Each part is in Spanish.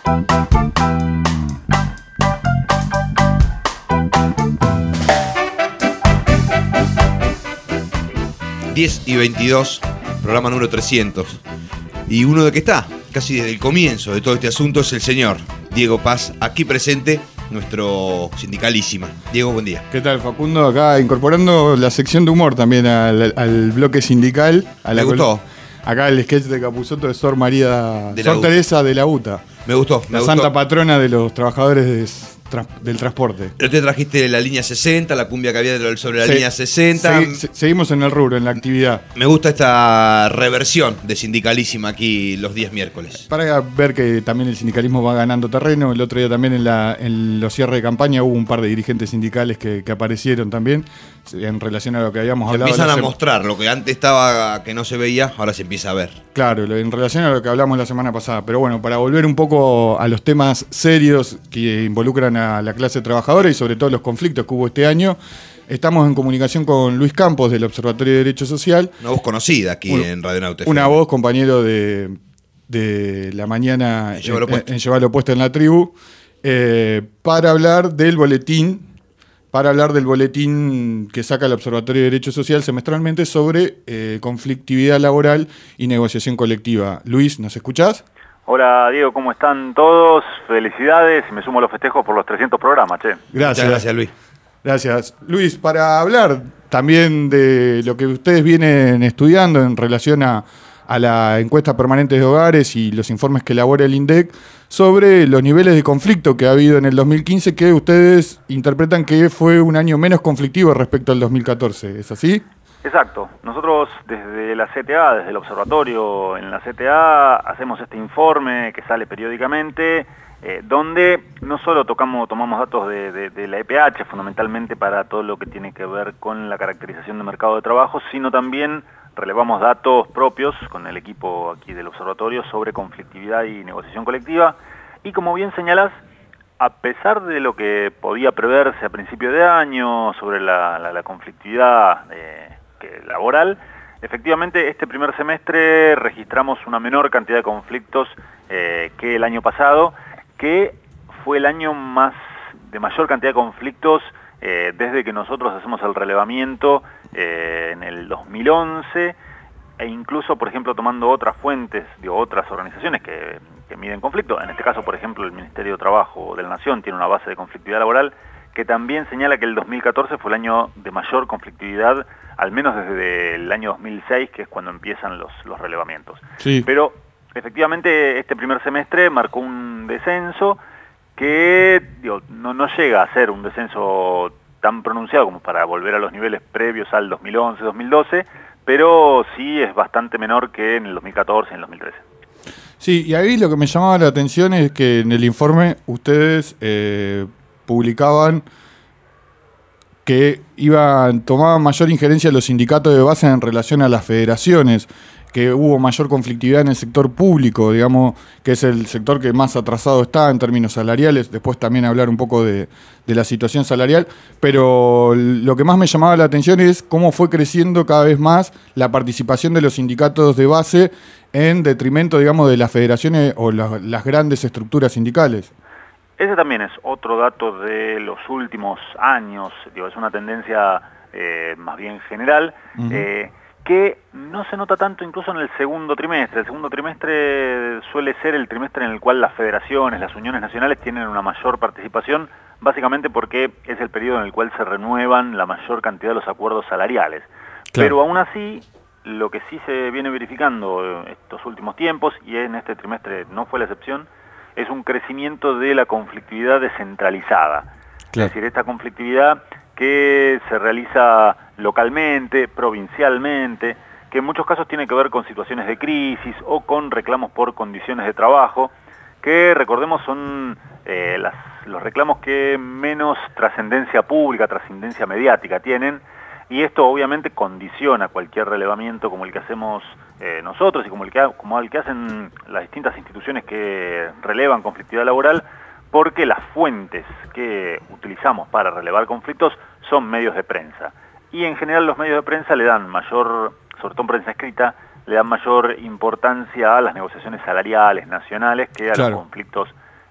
10:22, programa número 300. Y uno de que está, casi desde el comienzo de todo este asunto, es el señor Diego Paz, aquí presente, nuestro sindicalísima. Diego, buen día. ¿Qué tal, Facundo? Acá incorporando la sección de humor también al bloque sindical. Me gustó. Acá el sketch de Capusotto de Sor María, De Sor la Teresa de la UTA. Me gustó. La santa patrona de los trabajadores del transporte. Pero te trajiste la línea 60, la cumbia que había sobre la línea 60. Seguimos en el rubro, en la actividad. Me gusta esta reversión de sindicalísima aquí los días miércoles. Para ver que también el sindicalismo va ganando terreno. El otro día también en los cierres de campaña hubo un par de dirigentes sindicales que aparecieron también en relación a lo que habíamos hablado. Empiezan a mostrar lo que antes estaba que no se veía, ahora se empieza a ver. Claro, en relación a lo que hablamos la semana pasada. Pero bueno, para volver un poco a los temas serios que involucran a la clase trabajadora y sobre todo los conflictos que hubo este año, estamos en comunicación con Luis Campos del Observatorio de Derecho Social. Una voz conocida aquí en Radio Nauta. Una voz, compañero de la mañana en Llevar lo Puesto en la Tribu, para hablar del boletín que saca el Observatorio de Derecho Social semestralmente sobre conflictividad laboral y negociación colectiva. Luis, ¿nos escuchás? Hola Diego, ¿cómo están todos? Felicidades, me sumo a los festejos por los 300 programas, che. Gracias Luis. Gracias. Luis, para hablar también de lo que ustedes vienen estudiando en relación a la encuesta permanente de hogares y los informes que elabora el INDEC sobre los niveles de conflicto que ha habido en el 2015, que ustedes interpretan que fue un año menos conflictivo respecto al 2014, ¿es así? Exacto. Nosotros desde la CTA, desde el observatorio en la CTA, hacemos este informe que sale periódicamente, donde no solo tomamos datos de la EPH, fundamentalmente para todo lo que tiene que ver con la caracterización de mercado de trabajo, sino también relevamos datos propios con el equipo aquí del observatorio sobre conflictividad y negociación colectiva. Y como bien señalás, a pesar de lo que podía preverse a principio de año sobre la conflictividad laboral, efectivamente este primer semestre registramos una menor cantidad de conflictos que el año pasado, que fue el año de mayor cantidad de conflictos desde que nosotros hacemos el relevamiento en el 2011, e incluso, por ejemplo, tomando otras fuentes de otras organizaciones que miden conflicto. En este caso, por ejemplo, el Ministerio de Trabajo de la Nación tiene una base de conflictividad laboral que también señala que el 2014 fue el año de mayor conflictividad, al menos desde el año 2006, que es cuando empiezan los relevamientos. Sí. Pero efectivamente este primer semestre marcó un descenso que no llega a ser un descenso tan pronunciado como para volver a los niveles previos al 2011-2012, pero sí es bastante menor que en el 2014 y en el 2013. Sí, y ahí lo que me llamaba la atención es que en el informe ustedes publicaban que tomaban mayor injerencia los sindicatos de base en relación a las federaciones, que hubo mayor conflictividad en el sector público, digamos, que es el sector que más atrasado está en términos salariales. Después también hablar un poco de la situación salarial, pero lo que más me llamaba la atención es cómo fue creciendo cada vez más la participación de los sindicatos de base en detrimento, digamos, de las federaciones o las grandes estructuras sindicales. Ese también es otro dato de los últimos años, es una tendencia más bien general, que no se nota tanto incluso en el segundo trimestre. El segundo trimestre suele ser el trimestre en el cual las federaciones, las uniones nacionales tienen una mayor participación, básicamente porque es el periodo en el cual se renuevan la mayor cantidad de los acuerdos salariales. Claro. Pero aún así, lo que sí se viene verificando estos últimos tiempos, y en este trimestre no fue la excepción, es un crecimiento de la conflictividad descentralizada. Claro. Es decir, esta conflictividad que se realiza localmente, provincialmente, que en muchos casos tiene que ver con situaciones de crisis o con reclamos por condiciones de trabajo, que recordemos son los reclamos que menos trascendencia pública, trascendencia mediática tienen, y esto obviamente condiciona cualquier relevamiento como el que hacemos nosotros y como el que hacen las distintas instituciones que relevan conflictividad laboral, porque las fuentes que utilizamos para relevar conflictos son medios de prensa. Y en general los medios de prensa le dan mayor, sobre todo en prensa escrita, le dan mayor importancia a las negociaciones salariales nacionales que a los conflictos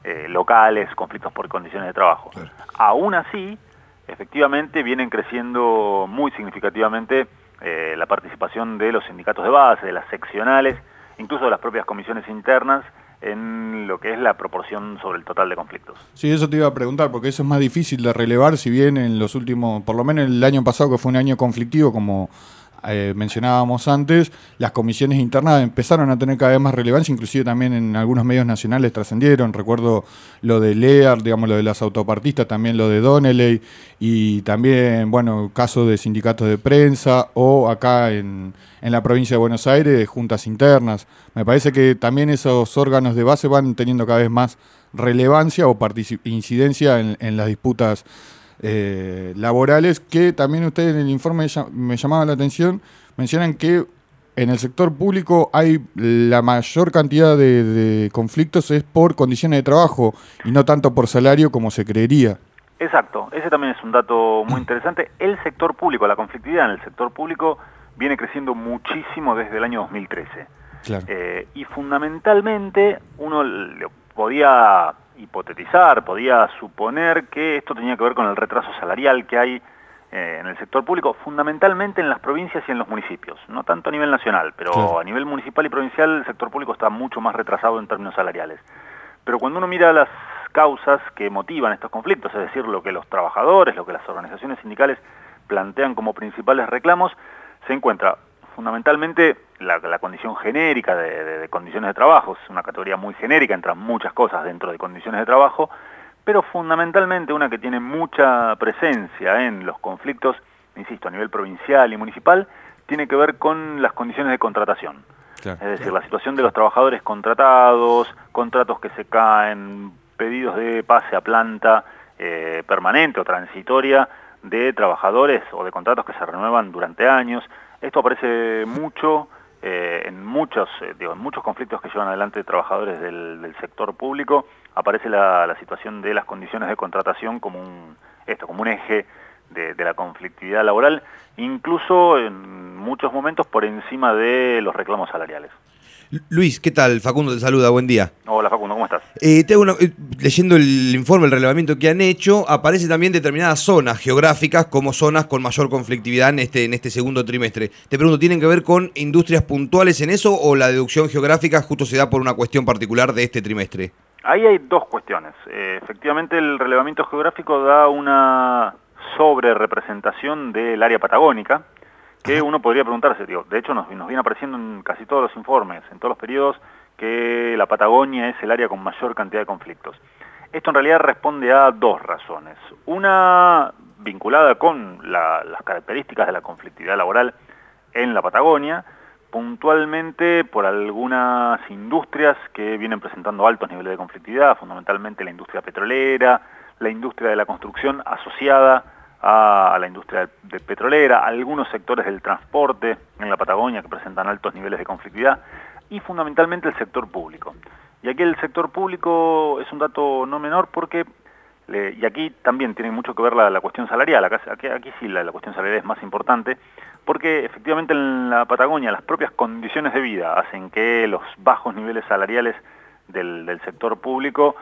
locales, conflictos por condiciones de trabajo. Claro. Aún así, efectivamente vienen creciendo muy significativamente la participación de los sindicatos de base, de las seccionales, incluso de las propias comisiones internas, en lo que es la proporción sobre el total de conflictos. Sí, eso te iba a preguntar, porque eso es más difícil de relevar, si bien en los últimos, por lo menos el año pasado, que fue un año conflictivo, como mencionábamos antes, las comisiones internas empezaron a tener cada vez más relevancia, inclusive también en algunos medios nacionales trascendieron. Recuerdo lo de Lear, digamos, lo de las autopartistas, también lo de Donnelly, y también, bueno, casos de sindicatos de prensa, o acá en la provincia de Buenos Aires, de juntas internas. Me parece que también esos órganos de base van teniendo cada vez más relevancia o incidencia en las disputas laborales, que también ustedes en el informe me llamaba la atención, mencionan que en el sector público hay la mayor cantidad de conflictos es por condiciones de trabajo y no tanto por salario como se creería. Exacto, ese también es un dato muy interesante. El sector público, la conflictividad en el sector público viene creciendo muchísimo desde el año 2013. Claro. Y fundamentalmente uno podía hipotetizar, podía suponer que esto tenía que ver con el retraso salarial que hay en el sector público, fundamentalmente en las provincias y en los municipios, no tanto a nivel nacional, pero claro, a nivel municipal y provincial el sector público está mucho más retrasado en términos salariales. Pero cuando uno mira las causas que motivan estos conflictos, es decir, lo que los trabajadores, lo que las organizaciones sindicales plantean como principales reclamos, se encuentra fundamentalmente la condición genérica de condiciones de trabajo. Es una categoría muy genérica, entran muchas cosas dentro de condiciones de trabajo, pero fundamentalmente una que tiene mucha presencia en los conflictos, insisto, a nivel provincial y municipal, tiene que ver con las condiciones de contratación. claro, Es decir, la situación de los trabajadores contratados, contratos que se caen, pedidos de pase a planta permanente o transitoria de trabajadores o de contratos que se renuevan durante años. Esto aparece mucho en muchos conflictos que llevan adelante trabajadores del sector público. Aparece la situación de las condiciones de contratación como un eje de la conflictividad laboral, incluso en muchos momentos por encima de los reclamos salariales. Luis, ¿qué tal? Facundo te saluda, buen día. Hola Facundo, ¿cómo estás? Leyendo el informe, el relevamiento que han hecho, aparece también determinadas zonas geográficas como zonas con mayor conflictividad en este segundo trimestre. Te pregunto, ¿tienen que ver con industrias puntuales en eso o la deducción geográfica justo se da por una cuestión particular de este trimestre? Ahí hay dos cuestiones. Efectivamente el relevamiento geográfico da una sobrerepresentación del área patagónica, que uno podría preguntarse, de hecho nos viene apareciendo en casi todos los informes, en todos los periodos, que la Patagonia es el área con mayor cantidad de conflictos. Esto en realidad responde a dos razones. Una vinculada con las características de la conflictividad laboral en la Patagonia, puntualmente por algunas industrias que vienen presentando altos niveles de conflictividad, fundamentalmente la industria petrolera, la industria de la construcción asociada a la industria de petrolera, algunos sectores del transporte en la Patagonia que presentan altos niveles de conflictividad y fundamentalmente el sector público. Y aquí el sector público es un dato no menor porque, y aquí también tiene mucho que ver la cuestión salarial, aquí sí la cuestión salarial es más importante, porque efectivamente en la Patagonia las propias condiciones de vida hacen que los bajos niveles salariales del sector público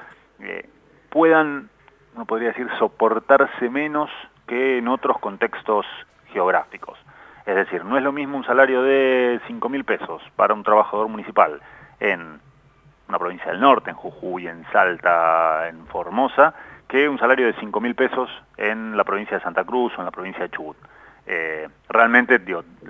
puedan, uno podría decir, soportarse menos que en otros contextos geográficos. Es decir, no es lo mismo un salario de 5.000 pesos para un trabajador municipal en una provincia del norte, en Jujuy, en Salta, en Formosa, que un salario de 5.000 pesos en la provincia de Santa Cruz o en la provincia de Chubut. Realmente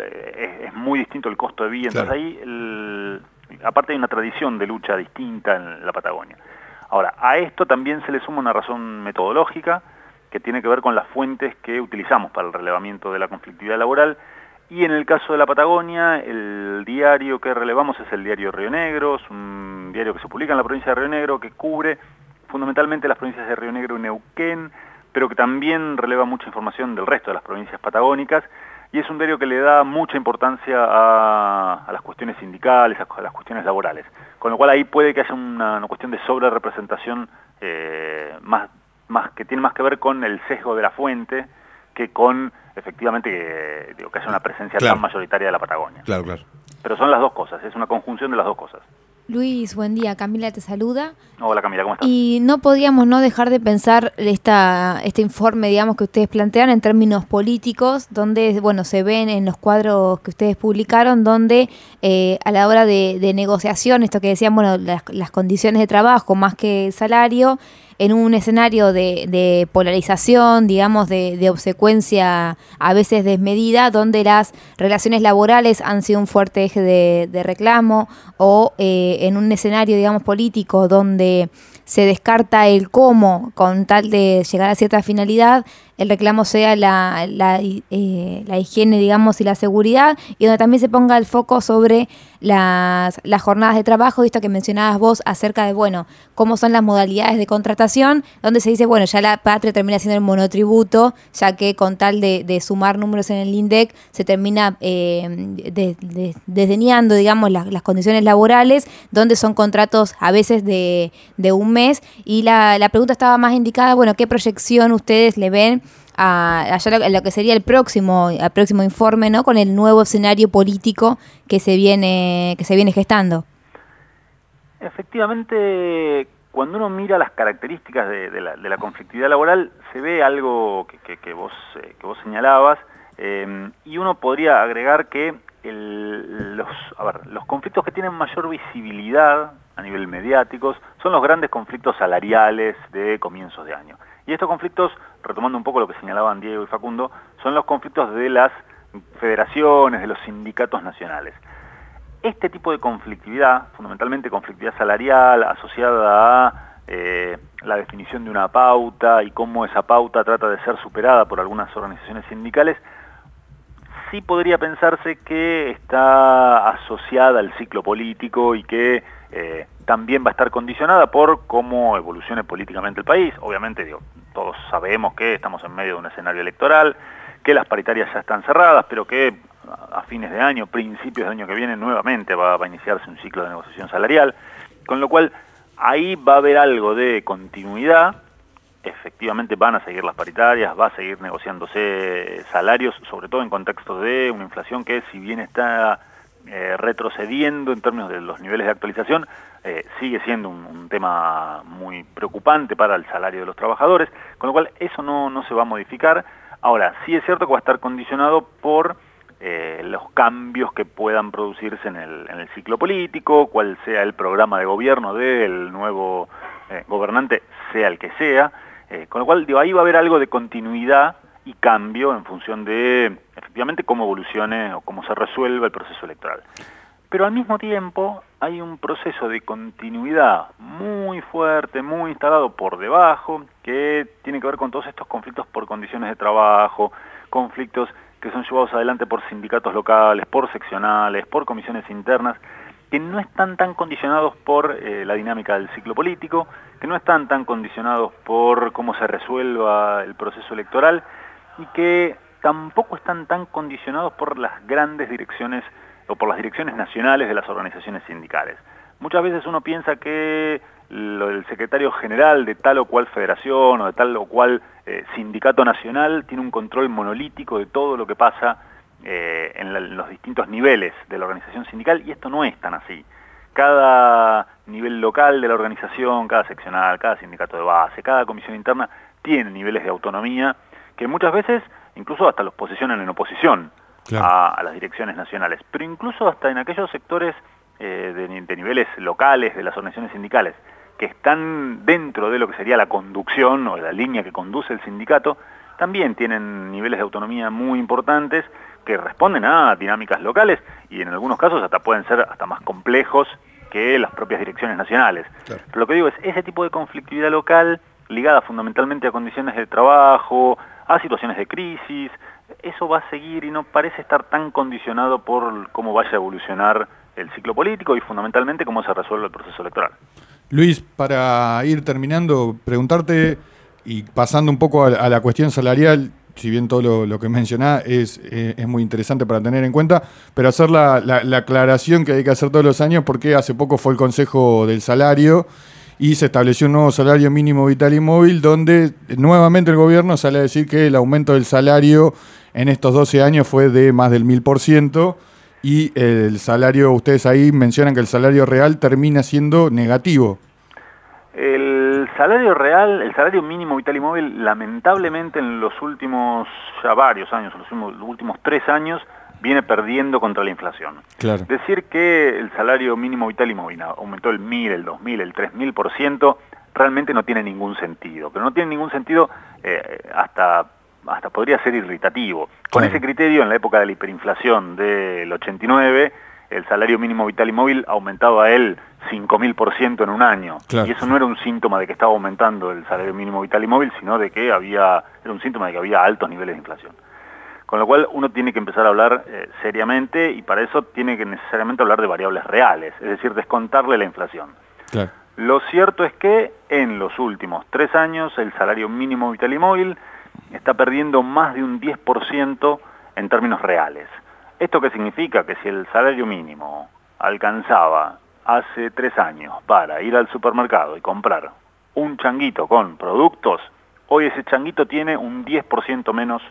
es muy distinto el costo de vida, claro. Entonces ahí, aparte hay una tradición de lucha distinta en la Patagonia. Ahora, a esto también se le suma una razón metodológica, que tiene que ver con las fuentes que utilizamos para el relevamiento de la conflictividad laboral, y en el caso de la Patagonia, el diario que relevamos es el diario Río Negro, es un diario que se publica en la provincia de Río Negro, que cubre fundamentalmente las provincias de Río Negro y Neuquén, pero que también releva mucha información del resto de las provincias patagónicas, y es un diario que le da mucha importancia a las cuestiones sindicales, a las cuestiones laborales, con lo cual ahí puede que haya una cuestión de sobrerepresentación más que tiene más que ver con el sesgo de la fuente que con, efectivamente, que haya una presencia claro, tan mayoritaria de la Patagonia. Claro, claro. Pero son las dos cosas, es una conjunción de las dos cosas. Luis, buen día. Camila te saluda. Hola Camila, ¿cómo estás? Y no podíamos no dejar de pensar este informe, digamos, que ustedes plantean en términos políticos, donde, bueno, se ven en los cuadros que ustedes publicaron, donde a la hora de negociación, esto que decían, bueno, las condiciones de trabajo más que el salario, en un escenario de polarización, digamos, de obsecuencia a veces desmedida, donde las relaciones laborales han sido un fuerte eje de reclamo, o en un escenario, digamos, político, donde se descarta el cómo con tal de llegar a cierta finalidad, el reclamo sea la higiene, digamos, y la seguridad, y donde también se ponga el foco sobre las jornadas de trabajo, y esto que mencionabas vos acerca de, bueno, cómo son las modalidades de contratación, donde se dice, bueno, ya la patria termina siendo el monotributo, ya que con tal de sumar números en el INDEC se termina desdeñando, digamos, las condiciones laborales, donde son contratos a veces de un mes, y la pregunta estaba más indicada, bueno, ¿qué proyección ustedes le ven a lo que sería el próximo informe, ¿no?, con el nuevo escenario político que se viene gestando? Efectivamente, cuando uno mira las características de la conflictividad laboral, se ve algo que vos señalabas, y uno podría agregar que los conflictos que tienen mayor visibilidad a nivel mediáticos son los grandes conflictos salariales de comienzos de año. Y estos conflictos, retomando un poco lo que señalaban Diego y Facundo, son los conflictos de las federaciones, de los sindicatos nacionales. Este tipo de conflictividad, fundamentalmente conflictividad salarial, asociada a la definición de una pauta y cómo esa pauta trata de ser superada por algunas organizaciones sindicales, sí podría pensarse que está asociada al ciclo político y que también va a estar condicionada por cómo evolucione políticamente el país. Obviamente, todos sabemos que estamos en medio de un escenario electoral, que las paritarias ya están cerradas, pero que a fines de año, principios de año que viene, nuevamente va a iniciarse un ciclo de negociación salarial, con lo cual ahí va a haber algo de continuidad. Efectivamente van a seguir las paritarias, va a seguir negociándose salarios, sobre todo en contexto de una inflación que, si bien está retrocediendo en términos de los niveles de actualización, sigue siendo un tema muy preocupante para el salario de los trabajadores, con lo cual eso no se va a modificar. Ahora, sí es cierto que va a estar condicionado por los cambios que puedan producirse en el ciclo político, cuál sea el programa de gobierno del nuevo gobernante, sea el que sea, con lo cual ahí va a haber algo de continuidad y cambio en función de, efectivamente, cómo evolucione o cómo se resuelva el proceso electoral. Pero al mismo tiempo hay un proceso de continuidad muy fuerte, muy instalado por debajo, que tiene que ver con todos estos conflictos por condiciones de trabajo, conflictos que son llevados adelante por sindicatos locales, por seccionales, por comisiones internas, que no están tan condicionados por la dinámica del ciclo político, que no están tan condicionados por cómo se resuelva el proceso electoral, y que tampoco están tan condicionados por las grandes direcciones o por las direcciones nacionales de las organizaciones sindicales. Muchas veces uno piensa que el secretario general de tal o cual federación o de tal o cual sindicato nacional tiene un control monolítico de todo lo que pasa en los distintos niveles de la organización sindical, y esto no es tan así. Cada nivel local de la organización, cada seccional, cada sindicato de base, cada comisión interna tiene niveles de autonomía que muchas veces incluso hasta los posicionan en oposición, claro, a las direcciones nacionales, pero incluso hasta en aquellos sectores de niveles locales de las organizaciones sindicales que están dentro de lo que sería la conducción o la línea que conduce el sindicato, también tienen niveles de autonomía muy importantes que responden a dinámicas locales y en algunos casos hasta pueden ser hasta más complejos que las propias direcciones nacionales. Claro. Pero lo que digo es, ese tipo de conflictividad local, ligada fundamentalmente a condiciones de trabajo, a situaciones de crisis, eso va a seguir y no parece estar tan condicionado por cómo vaya a evolucionar el ciclo político y fundamentalmente cómo se resuelve el proceso electoral. Luis, para ir terminando, preguntarte, y pasando un poco a la cuestión salarial, si bien todo lo que mencionás es muy interesante para tener en cuenta, pero hacer la aclaración que hay que hacer todos los años, porque hace poco fue el Consejo del Salario y se estableció un nuevo salario mínimo vital y móvil, donde nuevamente el gobierno sale a decir que el aumento del salario en estos 12 años fue de más del 1000%, y el salario, ustedes ahí mencionan que el salario real termina siendo negativo. El salario real, el salario mínimo vital y móvil, lamentablemente en los últimos ya varios años, en los últimos 3 años, viene perdiendo contra la inflación. Claro. Decir que el salario mínimo vital y móvil aumentó el 1.000, el 2.000, el 3.000%, realmente no tiene ningún sentido. Pero no tiene ningún sentido hasta podría ser irritativo. Con ese criterio, en la época de la hiperinflación del 89, el salario mínimo vital y móvil aumentaba el 5.000% en un año. Claro. Y eso no era un síntoma de que estaba aumentando el salario mínimo vital y móvil, sino de que era un síntoma de que había altos niveles de inflación. Con lo cual uno tiene que empezar a hablar seriamente, y para eso tiene que necesariamente hablar de variables reales, es decir, descontarle la inflación. Claro. Lo cierto es que en los últimos 3 años el salario mínimo vital y móvil está perdiendo más de un 10% en términos reales. ¿Esto qué significa? Que si el salario mínimo alcanzaba hace 3 años para ir al supermercado y comprar un changuito con productos, hoy ese changuito tiene un 10% menos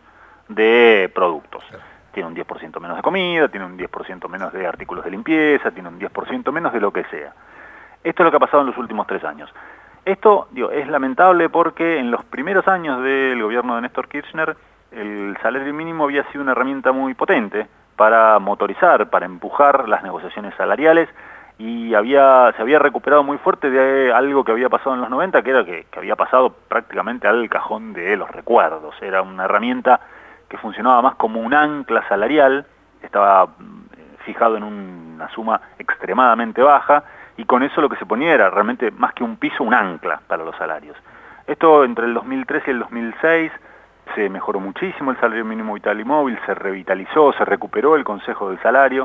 de productos. Tiene un 10% menos de comida, tiene un 10% menos de artículos de limpieza, tiene un 10% menos de lo que sea. Esto es lo que ha pasado en los últimos 3 años. Esto es lamentable porque en los primeros años del gobierno de Néstor Kirchner el salario mínimo había sido una herramienta muy potente para motorizar, para empujar las negociaciones salariales, y se había recuperado muy fuerte de algo que había pasado en los 90, que era que había pasado prácticamente al cajón de los recuerdos. Era una herramienta que funcionaba más como un ancla salarial, estaba fijado en una suma extremadamente baja, y con eso lo que se ponía era realmente más que un piso, un ancla para los salarios. Esto entre el 2003 y el 2006 se mejoró muchísimo el salario mínimo vital y móvil, se revitalizó, se recuperó el Consejo del Salario,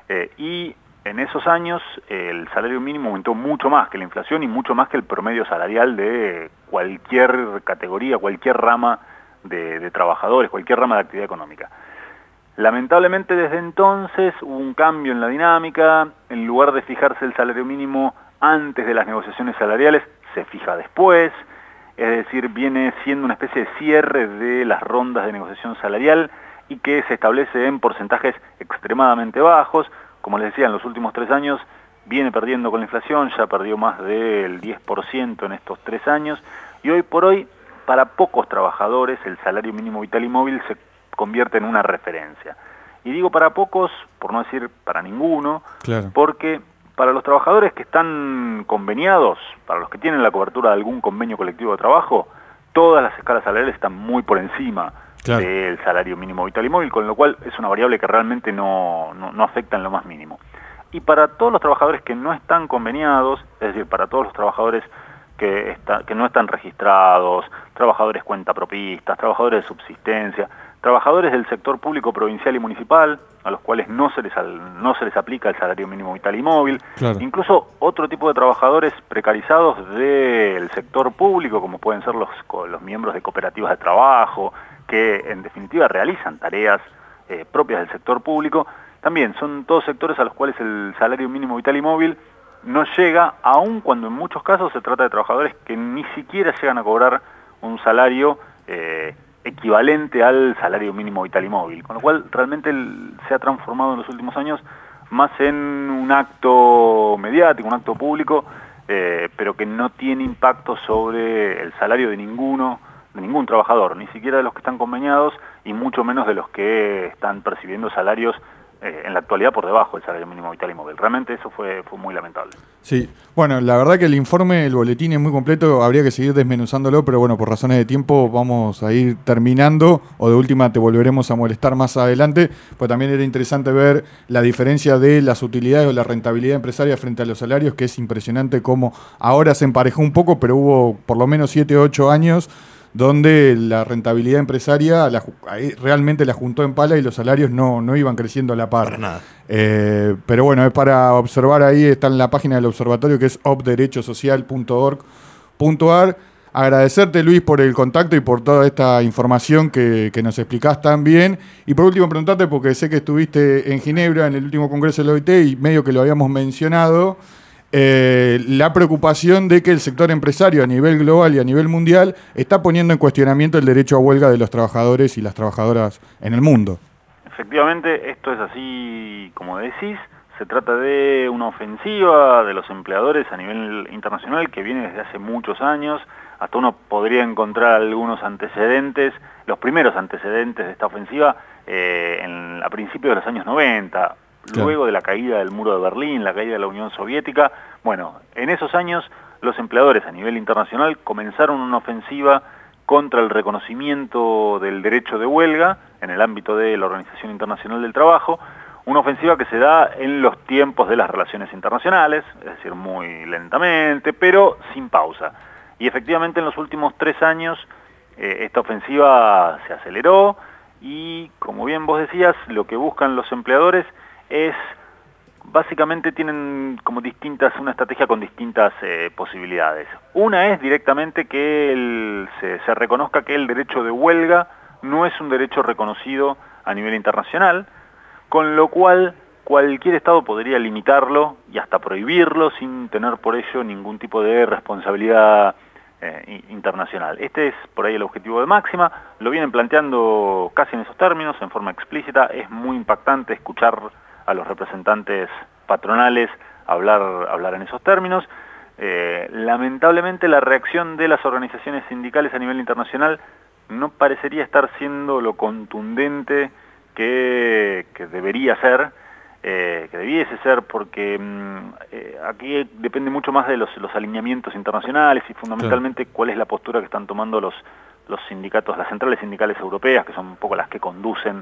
y en esos años el salario mínimo aumentó mucho más que la inflación y mucho más que el promedio salarial de cualquier categoría, cualquier rama de trabajadores, cualquier rama de actividad económica. Lamentablemente desde entonces hubo un cambio en la dinámica. En lugar de fijarse el salario mínimo antes de las negociaciones salariales, se fija después, es decir, viene siendo una especie de cierre de las rondas de negociación salarial, y que se establece en porcentajes extremadamente bajos. Como les decía, en los últimos 3 años viene perdiendo con la inflación, ya perdió más del 10% en estos 3 años, y hoy por hoy, para pocos trabajadores, el salario mínimo vital y móvil se convierte en una referencia. Y digo para pocos, por no decir para ninguno, claro, porque para los trabajadores que están conveniados, para los que tienen la cobertura de algún convenio colectivo de trabajo, todas las escalas salariales están muy por encima, claro, del salario mínimo vital y móvil, con lo cual es una variable que realmente no afecta en lo más mínimo. Y para todos los trabajadores que no están conveniados, es decir, para todos los trabajadores que no están registrados, trabajadores cuentapropistas, trabajadores de subsistencia, trabajadores del sector público provincial y municipal, a los cuales no se les aplica el salario mínimo vital y móvil, claro, incluso otro tipo de trabajadores precarizados del sector público, como pueden ser los miembros de cooperativas de trabajo, que en definitiva realizan tareas propias del sector público. También son todos sectores a los cuales el salario mínimo vital y móvil no llega, aun cuando en muchos casos se trata de trabajadores que ni siquiera llegan a cobrar un salario equivalente al salario mínimo vital y móvil, con lo cual realmente se ha transformado en los últimos años más en un acto mediático, un acto público, pero que no tiene impacto sobre el salario de ningún trabajador, ni siquiera de los que están conveniados, y mucho menos de los que están percibiendo salarios en la actualidad por debajo del salario mínimo vital y móvil. Realmente eso fue muy lamentable. Sí, bueno, la verdad que el informe, el boletín es muy completo, habría que seguir desmenuzándolo, pero bueno, por razones de tiempo vamos a ir terminando, o de última te volveremos a molestar más adelante, pues también era interesante ver la diferencia de las utilidades o la rentabilidad empresaria frente a los salarios, que es impresionante cómo ahora se emparejó un poco, pero hubo por lo menos 7 o 8 años donde la rentabilidad empresaria realmente la juntó en pala y los salarios no iban creciendo a la par. Para nada. Pero bueno, es para observar ahí, está en la página del observatorio, que es opderechosocial.org.ar. Agradecerte, Luis, por el contacto y por toda esta información que nos explicás tan bien. Y por último, preguntarte, porque sé que estuviste en Ginebra en el último congreso de la OIT y medio que lo habíamos mencionado, la preocupación de que el sector empresario a nivel global y a nivel mundial está poniendo en cuestionamiento el derecho a huelga de los trabajadores y las trabajadoras en el mundo. efectivamente, esto es así como decís. Se trata de una ofensiva de los empleadores a nivel internacional que viene desde hace muchos años. Hasta uno podría encontrar algunos antecedentes, los primeros antecedentes de esta ofensiva a principios de los años 90, luego de la caída del muro de Berlín, la caída de la Unión Soviética. Bueno, en esos años los empleadores a nivel internacional comenzaron una ofensiva contra el reconocimiento del derecho de huelga en el ámbito de la Organización Internacional del Trabajo, una ofensiva que se da en los tiempos de las relaciones internacionales, es decir, muy lentamente, pero sin pausa. Y efectivamente en los últimos 3 años esta ofensiva se aceleró y, como bien vos decías, lo que buscan los empleadores es, básicamente tienen como una estrategia con distintas posibilidades. Una es directamente que se reconozca que el derecho de huelga no es un derecho reconocido a nivel internacional, con lo cual cualquier Estado podría limitarlo y hasta prohibirlo sin tener por ello ningún tipo de responsabilidad internacional. Este es por ahí el objetivo de Máxima, lo vienen planteando casi en esos términos, en forma explícita. Es muy impactante escuchar a los representantes patronales hablar en esos términos. Lamentablemente la reacción de las organizaciones sindicales a nivel internacional no parecería estar siendo lo contundente que debería ser, que debiese ser, porque aquí depende mucho más de los alineamientos internacionales y fundamentalmente cuál es la postura que están tomando los sindicatos, las centrales sindicales europeas, que son un poco las que conducen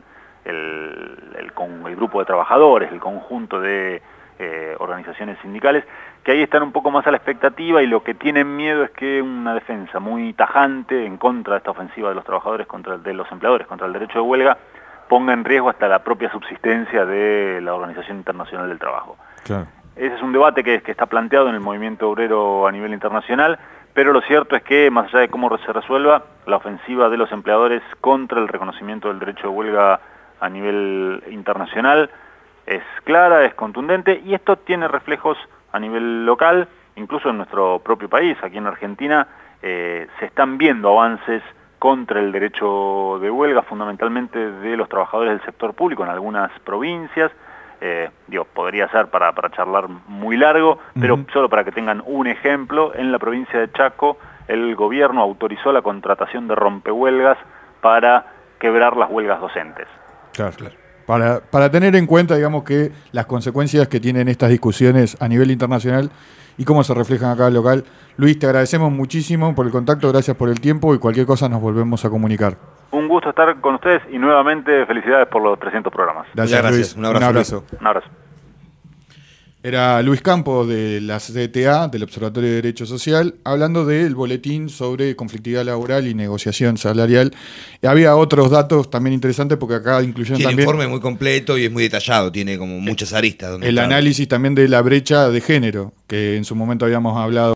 el grupo de trabajadores, el conjunto de organizaciones sindicales, que ahí están un poco más a la expectativa y lo que tienen miedo es que una defensa muy tajante en contra de esta ofensiva de los trabajadores, de los empleadores contra el derecho de huelga, ponga en riesgo hasta la propia subsistencia de la Organización Internacional del Trabajo. Claro. Ese es un debate que está planteado en el movimiento obrero a nivel internacional, pero lo cierto es que, más allá de cómo se resuelva, la ofensiva de los empleadores contra el reconocimiento del derecho de huelga a nivel internacional es clara, es contundente, y esto tiene reflejos a nivel local, incluso en nuestro propio país. Aquí en Argentina se están viendo avances contra el derecho de huelga, fundamentalmente de los trabajadores del sector público en algunas provincias. Podría ser para charlar muy largo, pero solo para que tengan un ejemplo, en la provincia de Chaco el gobierno autorizó la contratación de rompehuelgas para quebrar las huelgas docentes. Claro. Para tener en cuenta, digamos, que las consecuencias que tienen estas discusiones a nivel internacional y cómo se reflejan acá local. Luis, te agradecemos muchísimo por el contacto, gracias por el tiempo y cualquier cosa nos volvemos a comunicar. Un gusto estar con ustedes y nuevamente felicidades por los 300 programas. Gracias, Luis. Un abrazo. Un abrazo. Era Luis Campos de la CTA, del Observatorio de Derecho Social, hablando del boletín sobre conflictividad laboral y negociación salarial. Había otros datos también interesantes porque acá incluyeron tiene también... Tiene informe muy completo y es muy detallado, tiene como muchas aristas. El análisis también de la brecha de género, que en su momento habíamos hablado.